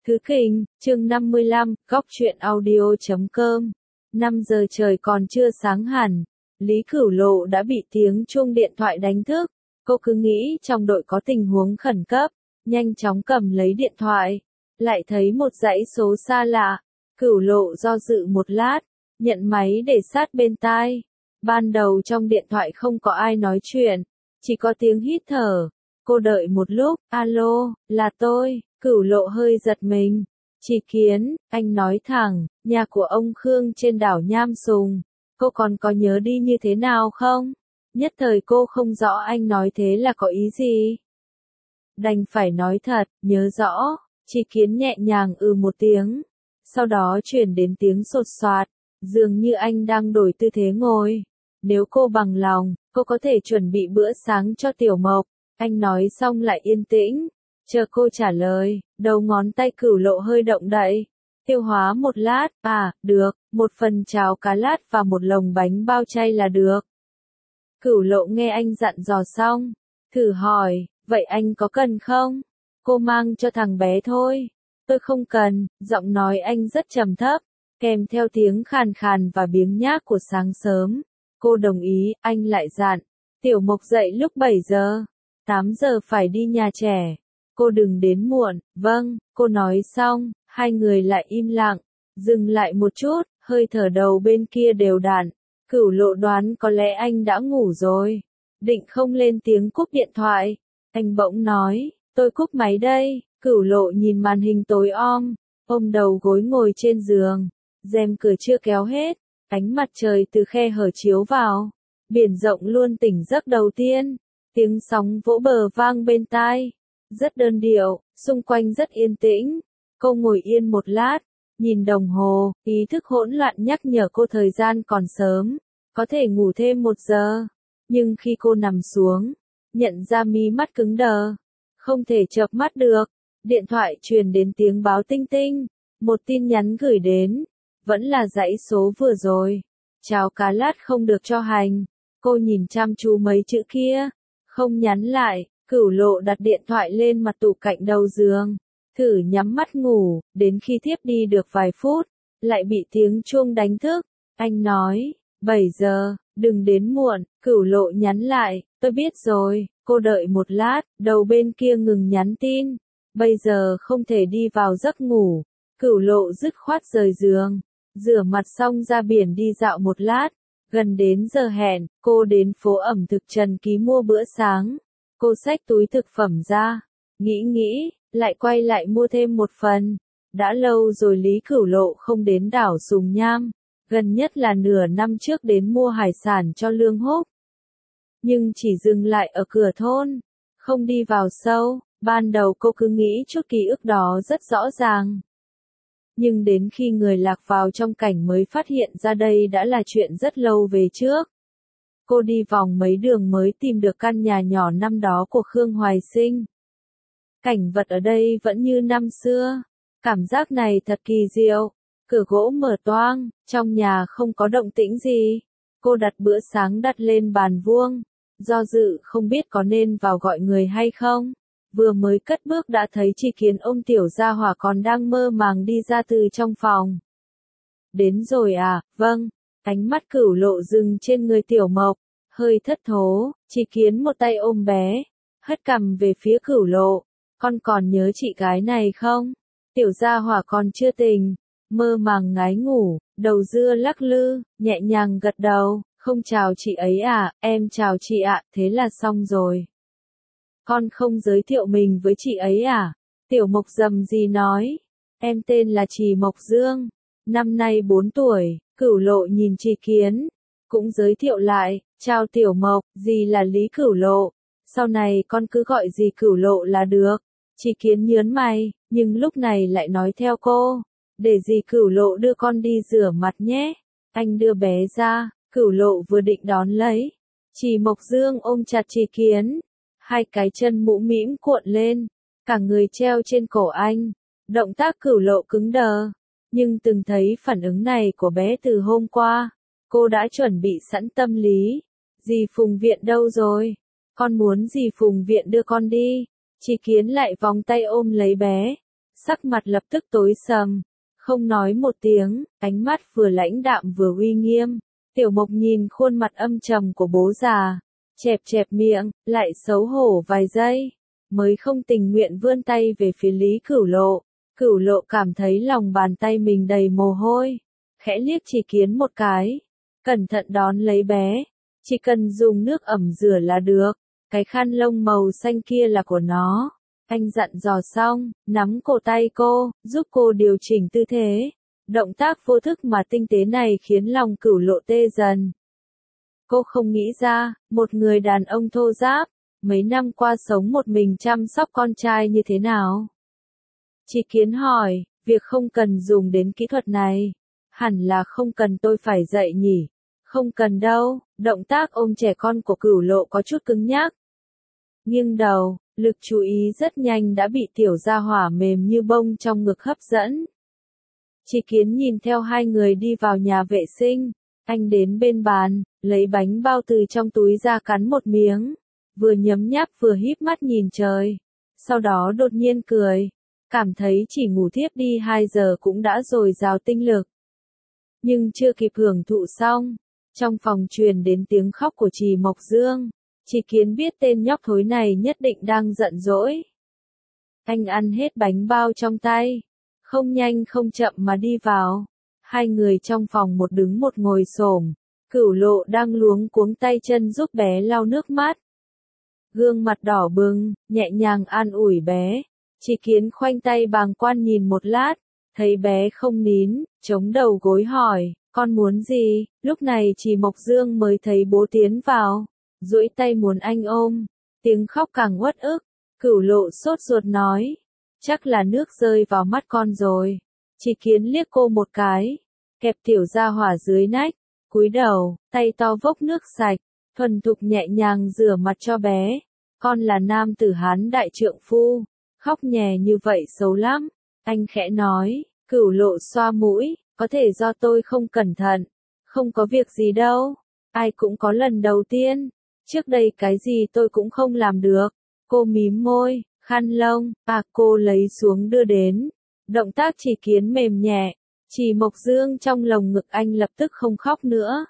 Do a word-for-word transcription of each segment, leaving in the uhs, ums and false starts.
Thứ Kình, chương năm mươi lăm, góc truyện audio chấm com. năm giờ trời còn chưa sáng hẳn, Lý Cửu Lộ đã bị tiếng chuông điện thoại đánh thức. Cô cứ nghĩ trong đội có tình huống khẩn cấp, nhanh chóng cầm lấy điện thoại, lại thấy một dãy số xa lạ. Cửu Lộ do dự một lát, nhận máy để sát bên tai. Ban đầu trong điện thoại không có ai nói chuyện, chỉ có tiếng hít thở. Cô đợi một lúc, alo, là tôi. Cửu Lộ hơi giật mình. Chỉ Kiến, anh nói thẳng, nhà của ông Khương trên đảo Nham Sùng. Cô còn có nhớ đi như thế nào không? Nhất thời cô không rõ anh nói thế là có ý gì. Đành phải nói thật, nhớ rõ. Chỉ Kiến nhẹ nhàng ừ một tiếng. Sau đó chuyển đến tiếng sột soạt. Dường như anh đang đổi tư thế ngồi. Nếu cô bằng lòng, cô có thể chuẩn bị bữa sáng cho Tiểu Mộc. Anh nói xong lại yên tĩnh. Chờ cô trả lời, đầu ngón tay Cửu Lộ hơi động đậy. Tiêu hóa một lát, à, được, một phần cháo cá lát và một lồng bánh bao chay là được. Cửu Lộ nghe anh dặn dò xong, thử hỏi, vậy anh có cần không? Cô mang cho thằng bé thôi. Tôi không cần, giọng nói anh rất trầm thấp, kèm theo tiếng khàn khàn và biếng nhác của sáng sớm. Cô đồng ý, anh lại dặn, Tiểu Mộc dậy lúc bảy giờ, tám giờ phải đi nhà trẻ. Cô đừng đến muộn, vâng, cô nói xong, hai người lại im lặng, dừng lại một chút, hơi thở đầu bên kia đều đặn. Cửu Lộ đoán có lẽ anh đã ngủ rồi, định không lên tiếng cúp điện thoại. Anh bỗng nói, tôi cúp máy đây. Cửu Lộ nhìn màn hình tối om, ôm đầu gối ngồi trên giường, rèm cửa chưa kéo hết, ánh mặt trời từ khe hở chiếu vào, biển rộng luôn tỉnh giấc đầu tiên, tiếng sóng vỗ bờ vang bên tai. Rất đơn điệu, xung quanh rất yên tĩnh. Cô ngồi yên một lát, nhìn đồng hồ, ý thức hỗn loạn nhắc nhở cô thời gian còn sớm, có thể ngủ thêm một giờ. Nhưng khi cô nằm xuống, nhận ra mí mắt cứng đờ, không thể chợp mắt được. Điện thoại truyền đến tiếng báo tinh tinh, một tin nhắn gửi đến, vẫn là dãy số vừa rồi. Cháo cá lát không được cho hành. Cô nhìn chăm chú mấy chữ kia, không nhắn lại. Cửu Lộ đặt điện thoại lên mặt tủ cạnh đầu giường, thử nhắm mắt ngủ, đến khi thiếp đi được vài phút, lại bị tiếng chuông đánh thức. Anh nói, bảy giờ, đừng đến muộn. Cửu Lộ nhắn lại, tôi biết rồi. Cô đợi một lát, đầu bên kia ngừng nhắn tin. Bây giờ không thể đi vào giấc ngủ. Cửu Lộ dứt khoát rời giường, rửa mặt xong ra biển đi dạo một lát. Gần đến giờ hẹn, cô đến phố ẩm thực Trần Ký mua bữa sáng. Cô xách túi thực phẩm ra, nghĩ nghĩ, lại quay lại mua thêm một phần. Đã lâu rồi Lý Cửu Lộ không đến đảo Sùng Nham, gần nhất là nửa năm trước đến mua hải sản cho Lương Húc. Nhưng chỉ dừng lại ở cửa thôn, không đi vào sâu. Ban đầu cô cứ nghĩ chút ký ức đó rất rõ ràng. Nhưng đến khi người lạc vào trong cảnh mới phát hiện ra đây đã là chuyện rất lâu về trước. Cô đi vòng mấy đường mới tìm được căn nhà nhỏ năm đó của Khương Hoài Sinh. Cảnh vật ở đây vẫn như năm xưa. Cảm giác này thật kỳ diệu. Cửa gỗ mở toang, trong nhà không có động tĩnh gì. Cô đặt bữa sáng đặt lên bàn vuông. Do dự không biết có nên vào gọi người hay không. Vừa mới cất bước đã thấy Chỉ Kiến ôm Tiểu Gia Hỏa còn đang mơ màng đi ra từ trong phòng. Đến rồi à, vâng. Ánh mắt Cửu Lộ dừng trên người Tiểu Mộc, hơi thất thố. Chỉ Kiến một tay ôm bé, hất cằm về phía Cửu Lộ. Con còn nhớ chị gái này không? Tiểu Gia Hỏa còn chưa tỉnh, mơ màng ngái ngủ, đầu dưa lắc lư, nhẹ nhàng gật đầu. Không chào chị ấy à, em chào chị ạ, thế là xong rồi. Con không giới thiệu mình với chị ấy à? Tiểu Mộc rầm rì nói. Em tên là Trì Mộc Dương, năm nay bốn tuổi. Cửu Lộ nhìn Chỉ Kiến, cũng giới thiệu lại, chào Tiểu Mộc, dì là Lý Cửu Lộ, sau này con cứ gọi dì Cửu Lộ là được. Chỉ Kiến nhớn mày, nhưng lúc này lại nói theo cô, để dì Cửu Lộ đưa con đi rửa mặt nhé. Anh đưa bé ra, Cửu Lộ vừa định đón lấy, Trì Mộc Dương ôm chặt Chỉ Kiến, hai cái chân mũ mĩm cuộn lên, cả người treo trên cổ anh, động tác Cửu Lộ cứng đờ. Nhưng từng thấy phản ứng này của bé từ hôm qua, cô đã chuẩn bị sẵn tâm lý. Dì Phùng Viện đâu rồi? Con muốn dì Phùng Viện đưa con đi. Chỉ Kiến lại vòng tay ôm lấy bé, sắc mặt lập tức tối sầm, không nói một tiếng, ánh mắt vừa lãnh đạm vừa uy nghiêm. Tiểu Mộc nhìn khuôn mặt âm trầm của bố già, chẹp chẹp miệng, lại xấu hổ vài giây, mới không tình nguyện vươn tay về phía Lý Cửu Lộ. Cửu Lộ cảm thấy lòng bàn tay mình đầy mồ hôi, khẽ liếc Chỉ Kiến một cái, cẩn thận đón lấy bé, chỉ cần dùng nước ẩm rửa là được, cái khăn lông màu xanh kia là của nó. Anh dặn dò xong, nắm cổ tay cô, giúp cô điều chỉnh tư thế. Động tác vô thức mà tinh tế này khiến lòng Cửu Lộ tê dần. Cô không nghĩ ra, một người đàn ông thô ráp, mấy năm qua sống một mình chăm sóc con trai như thế nào. Chỉ Kiến hỏi, việc không cần dùng đến kỹ thuật này, hẳn là không cần tôi phải dạy nhỉ. Không cần đâu, động tác ôm trẻ con của Cửu Lộ có chút cứng nhắc. Nghiêng đầu, lực chú ý rất nhanh đã bị tiểu gia hỏa mềm như bông trong ngực hấp dẫn. Chỉ Kiến nhìn theo hai người đi vào nhà vệ sinh, anh đến bên bàn, lấy bánh bao từ trong túi ra cắn một miếng, vừa nhấm nháp vừa híp mắt nhìn trời, sau đó đột nhiên cười, cảm thấy chỉ ngủ thiếp đi hai giờ cũng đã dồi dào tinh lực. Nhưng chưa kịp hưởng thụ xong, trong phòng truyền đến tiếng khóc của Trì Mộc Dương. Chỉ Kiến biết tên nhóc thối này nhất định đang giận dỗi. Anh ăn hết bánh bao trong tay, không nhanh không chậm mà đi vào. Hai người trong phòng một đứng một ngồi xổm, Cửu Lộ đang luống cuống tay chân giúp bé lau nước mắt. Gương mặt đỏ bừng, nhẹ nhàng an ủi bé. Chỉ Kiến khoanh tay bàng quan nhìn một lát, thấy bé không nín, chống đầu gối hỏi, con muốn gì? Lúc này Trì Mộc Dương mới thấy bố tiến vào, duỗi tay muốn anh ôm, tiếng khóc càng uất ức. Cửu Lộ sốt ruột nói, chắc là nước rơi vào mắt con rồi. Chỉ Kiến liếc cô một cái, kẹp tiểu gia hỏa dưới nách, cúi đầu, tay to vốc nước sạch, thuần thục nhẹ nhàng rửa mặt cho bé. Con là nam tử Hán đại trượng phu, khóc nhè như vậy xấu lắm. Anh khẽ nói. Cửu Lộ xoa mũi, có thể do tôi không cẩn thận, không có việc gì đâu, ai cũng có lần đầu tiên, trước đây cái gì tôi cũng không làm được. Cô mím môi, khăn lông, à cô lấy xuống đưa đến, động tác Chỉ Kiến mềm nhẹ, Trì Mộc Dương trong lồng ngực anh lập tức không khóc nữa.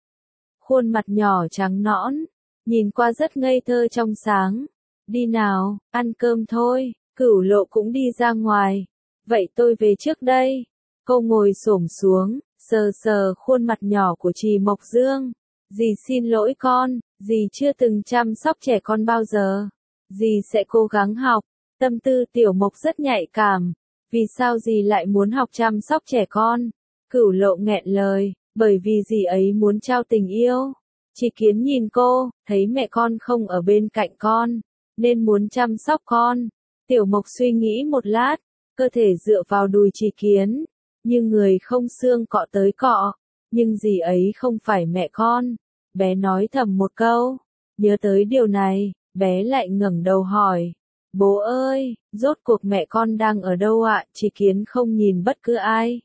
Khuôn mặt nhỏ trắng nõn, nhìn qua rất ngây thơ trong sáng. Đi nào, ăn cơm thôi. Cửu Lộ cũng đi ra ngoài. Vậy tôi về trước đây. Cô ngồi xổm xuống, sờ sờ khuôn mặt nhỏ của Trì Mộc Dương. Dì xin lỗi con, dì chưa từng chăm sóc trẻ con bao giờ. Dì sẽ cố gắng học. Tâm tư Tiểu Mộc rất nhạy cảm. Vì sao dì lại muốn học chăm sóc trẻ con? Cửu Lộ nghẹn lời, bởi vì dì ấy muốn trao tình yêu. Chỉ Kiến nhìn cô, thấy mẹ con không ở bên cạnh con, nên muốn chăm sóc con. Tiểu Mộc suy nghĩ một lát, cơ thể dựa vào đùi Chỉ Kiến, như người không xương cọ tới cọ, nhưng dì ấy không phải mẹ con. Bé nói thầm một câu, nhớ tới điều này, bé lại ngẩng đầu hỏi, bố ơi, rốt cuộc mẹ con đang ở đâu ạ? Chỉ Kiến không nhìn bất cứ ai.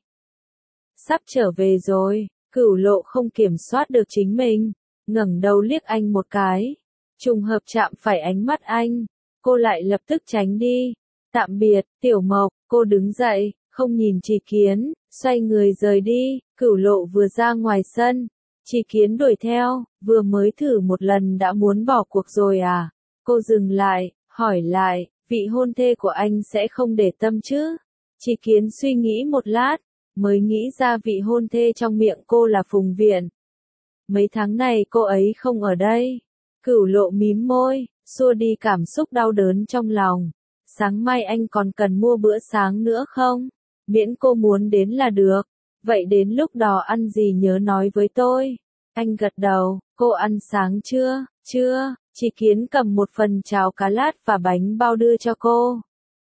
Sắp trở về rồi. Cửu Lộ không kiểm soát được chính mình, ngẩng đầu liếc anh một cái, trùng hợp chạm phải ánh mắt anh, cô lại lập tức tránh đi. Tạm biệt, Tiểu Mộc. Cô đứng dậy, không nhìn Chỉ Kiến, xoay người rời đi. Cửu Lộ vừa ra ngoài sân, Chỉ Kiến đuổi theo, vừa mới thử một lần đã muốn bỏ cuộc rồi à? Cô dừng lại, hỏi lại, vị hôn thê của anh sẽ không để tâm chứ? Chỉ Kiến suy nghĩ một lát, mới nghĩ ra vị hôn thê trong miệng cô là Phùng Viện. Mấy tháng này cô ấy không ở đây. Cửu Lộ mím môi, xua đi cảm xúc đau đớn trong lòng. Sáng mai anh còn cần mua bữa sáng nữa không? Miễn cô muốn đến là được. Vậy đến lúc đó ăn gì nhớ nói với tôi. Anh gật đầu, cô ăn sáng chưa? Chưa. Chỉ Kiến cầm một phần cháo cá lát và bánh bao đưa cho cô.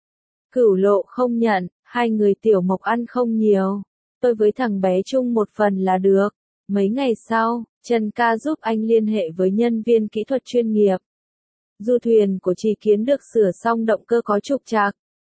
Cửu Lộ không nhận, hai người Tiểu Mộc ăn không nhiều. Tôi với thằng bé chung một phần là được. Mấy ngày sau, Trần ca giúp anh liên hệ với nhân viên kỹ thuật chuyên nghiệp. Du thuyền của Chỉ Kiến được sửa xong, động cơ có trục trặc.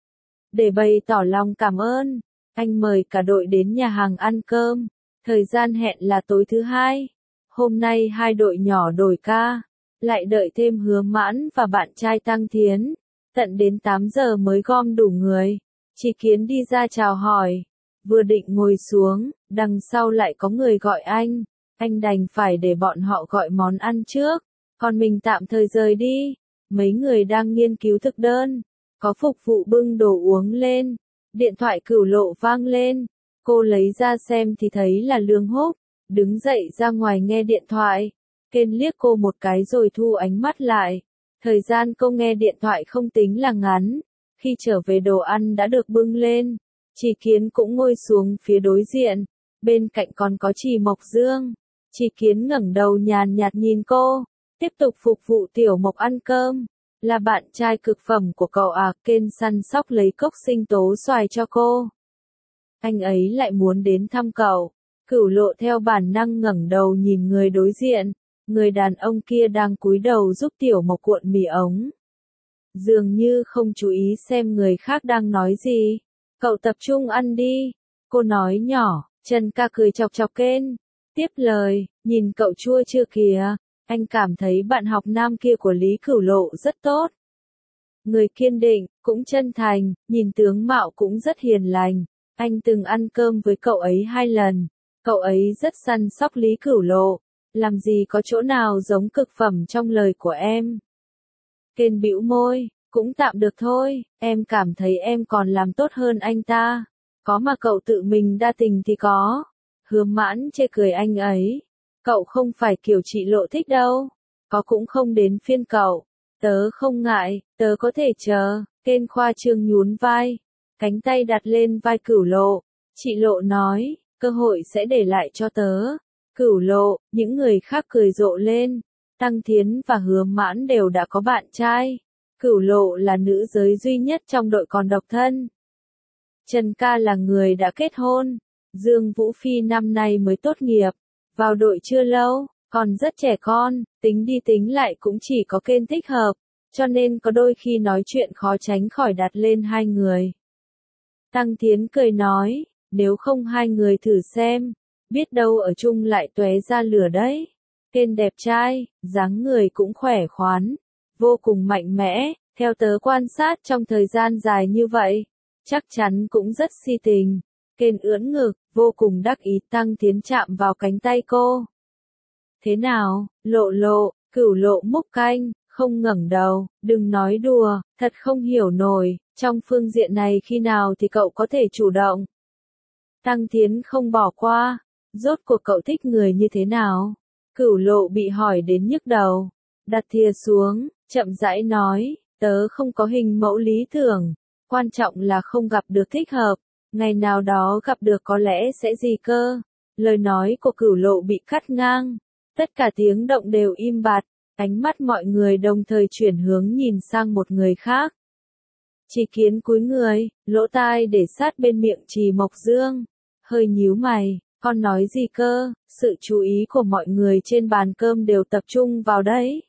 Để bày tỏ lòng cảm ơn, anh mời cả đội đến nhà hàng ăn cơm. Thời gian hẹn là tối thứ hai. Hôm nay hai đội nhỏ đổi ca, lại đợi thêm Hứa Mãn và bạn trai Tăng Thiến. Tận đến tám giờ mới gom đủ người. Chỉ Kiến đi ra chào hỏi. Vừa định ngồi xuống, đằng sau lại có người gọi anh. Anh đành phải để bọn họ gọi món ăn trước. Còn mình tạm thời rời đi. Mấy người đang nghiên cứu thực đơn. Có phục vụ bưng đồ uống lên. Điện thoại Cửu Lộ vang lên. Cô lấy ra xem thì thấy là Lương Húc. Đứng dậy ra ngoài nghe điện thoại. Kên liếc cô một cái rồi thu ánh mắt lại. Thời gian cô nghe điện thoại không tính là ngắn. Khi trở về đồ ăn đã được bưng lên. Chỉ Kiến cũng ngồi xuống phía đối diện. Bên cạnh còn có Trì Mộc Dương. Chỉ Kiến ngẩng đầu nhàn nhạt nhìn cô. Tiếp tục phục vụ Tiểu Mộc ăn cơm. Là bạn trai cực phẩm của cậu à? Kên săn sóc lấy cốc sinh tố xoài cho cô. Anh ấy lại muốn đến thăm cậu. Cửu Lộ theo bản năng ngẩng đầu nhìn người đối diện. Người đàn ông kia đang cúi đầu giúp Tiểu Mộc cuộn mì ống. Dường như không chú ý xem người khác đang nói gì. Cậu tập trung ăn đi. Cô nói nhỏ. Trần ca cười chọc chọc Kên. Tiếp lời, nhìn cậu chua chưa kìa. Anh cảm thấy bạn học nam kia của Lý Cửu Lộ rất tốt. Người kiên định, cũng chân thành, nhìn tướng mạo cũng rất hiền lành. Anh từng ăn cơm với cậu ấy hai lần. Cậu ấy rất săn sóc Lý Cửu Lộ. Làm gì có chỗ nào giống cực phẩm trong lời của em. Kên bĩu môi, cũng tạm được thôi, em cảm thấy em còn làm tốt hơn anh ta. Có mà cậu tự mình đa tình thì có. Hứa Mãn chê cười anh ấy. Cậu không phải kiểu chị Lộ thích đâu. Có cũng không đến phiên cậu. Tớ không ngại, tớ có thể chờ. Kên khoa trương nhún vai. Cánh tay đặt lên vai Cửu Lộ. Chị Lộ nói, cơ hội sẽ để lại cho tớ. Cửu Lộ, những người khác cười rộ lên. Tăng Thiến và Hứa Mãn đều đã có bạn trai. Cửu Lộ là nữ giới duy nhất trong đội còn độc thân. Trần ca là người đã kết hôn. Dương Vũ Phi năm nay mới tốt nghiệp. Vào đội chưa lâu, còn rất trẻ con, tính đi tính lại cũng chỉ có Kên thích hợp. Cho nên có đôi khi nói chuyện khó tránh khỏi đặt lên hai người. Tăng Thiến cười nói, nếu không hai người thử xem. Biết đâu ở chung lại tóe ra lửa đấy. Kên đẹp trai, dáng người cũng khỏe khoắn, vô cùng mạnh mẽ, theo tớ quan sát trong thời gian dài như vậy, chắc chắn cũng rất si tình. Kên ưỡn ngực, vô cùng đắc ý. Tăng Thiến chạm vào cánh tay cô. Thế nào, Lộ Lộ? Cửu Lộ múc canh, không ngẩng đầu, đừng nói đùa, thật không hiểu nổi, trong phương diện này khi nào thì cậu có thể chủ động. Tăng Thiến không bỏ qua, rốt cuộc cậu thích người như thế nào? Cửu Lộ bị hỏi đến nhức đầu, đặt thìa xuống, chậm rãi nói, tớ không có hình mẫu lý tưởng, quan trọng là không gặp được thích hợp, ngày nào đó gặp được có lẽ sẽ gì cơ. Lời nói của Cửu Lộ bị cắt ngang, tất cả tiếng động đều im bặt, ánh mắt mọi người đồng thời chuyển hướng nhìn sang một người khác. Chỉ Kiến cúi người, lỗ tai để sát bên miệng Trì Mộc Dương, hơi nhíu mày. Con nói gì cơ? Sự chú ý của mọi người trên bàn cơm đều tập trung vào đấy.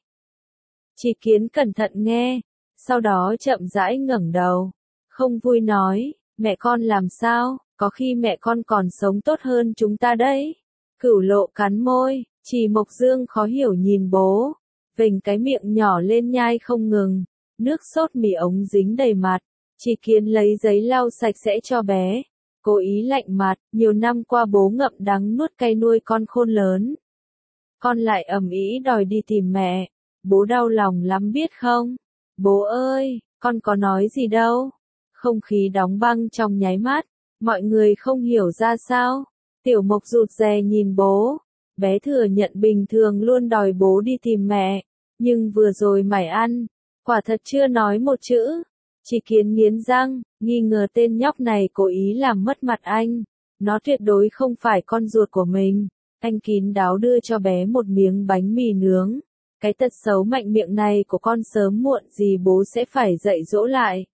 Chỉ Kiến cẩn thận nghe, sau đó chậm rãi ngẩng đầu, không vui nói, mẹ con làm sao, có khi mẹ con còn sống tốt hơn chúng ta đấy. Cửu Lộ cắn môi, Trì Mộc Dương khó hiểu nhìn bố, vểnh cái miệng nhỏ lên nhai không ngừng, nước sốt mì ống dính đầy mặt. Chỉ Kiến lấy giấy lau sạch sẽ cho bé. Cố ý lạnh mặt, nhiều năm qua bố ngậm đắng nuốt cay nuôi con khôn lớn. Con lại ầm ĩ đòi đi tìm mẹ. Bố đau lòng lắm biết không? Bố ơi, con có nói gì đâu. Không khí đóng băng trong nháy mắt, mọi người không hiểu ra sao. Tiểu Mộc rụt rè nhìn bố. Bé thừa nhận bình thường luôn đòi bố đi tìm mẹ. Nhưng vừa rồi mải ăn, quả thật chưa nói một chữ. Chỉ Kiến nghiến răng, nghi ngờ tên nhóc này cố ý làm mất mặt anh. Nó tuyệt đối không phải con ruột của mình. Anh kín đáo đưa cho bé một miếng bánh mì nướng. Cái tật xấu mạnh miệng này của con sớm muộn gì bố sẽ phải dạy dỗ lại.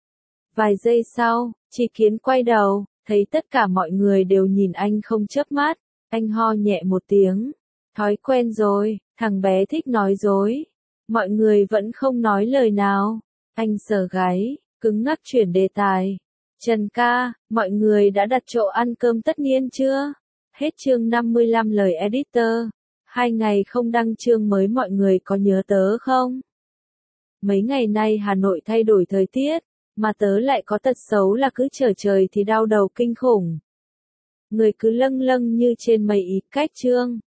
Vài giây sau, Chỉ Kiến quay đầu, thấy tất cả mọi người đều nhìn anh không chớp mắt. Anh ho nhẹ một tiếng. Thói quen rồi, thằng bé thích nói dối. Mọi người vẫn không nói lời nào. Anh sờ gáy, cứng ngắc chuyển đề tài. Trần ca, mọi người đã đặt chỗ ăn cơm tất niên chưa? Hết chương năm mươi lăm lời editor. Hai ngày không đăng chương mới mọi người có nhớ tớ không? Mấy ngày nay Hà Nội thay đổi thời tiết, mà tớ lại có tật xấu là cứ trở trời thì đau đầu kinh khủng. Người cứ lâng lâng như trên mây ý cách trương.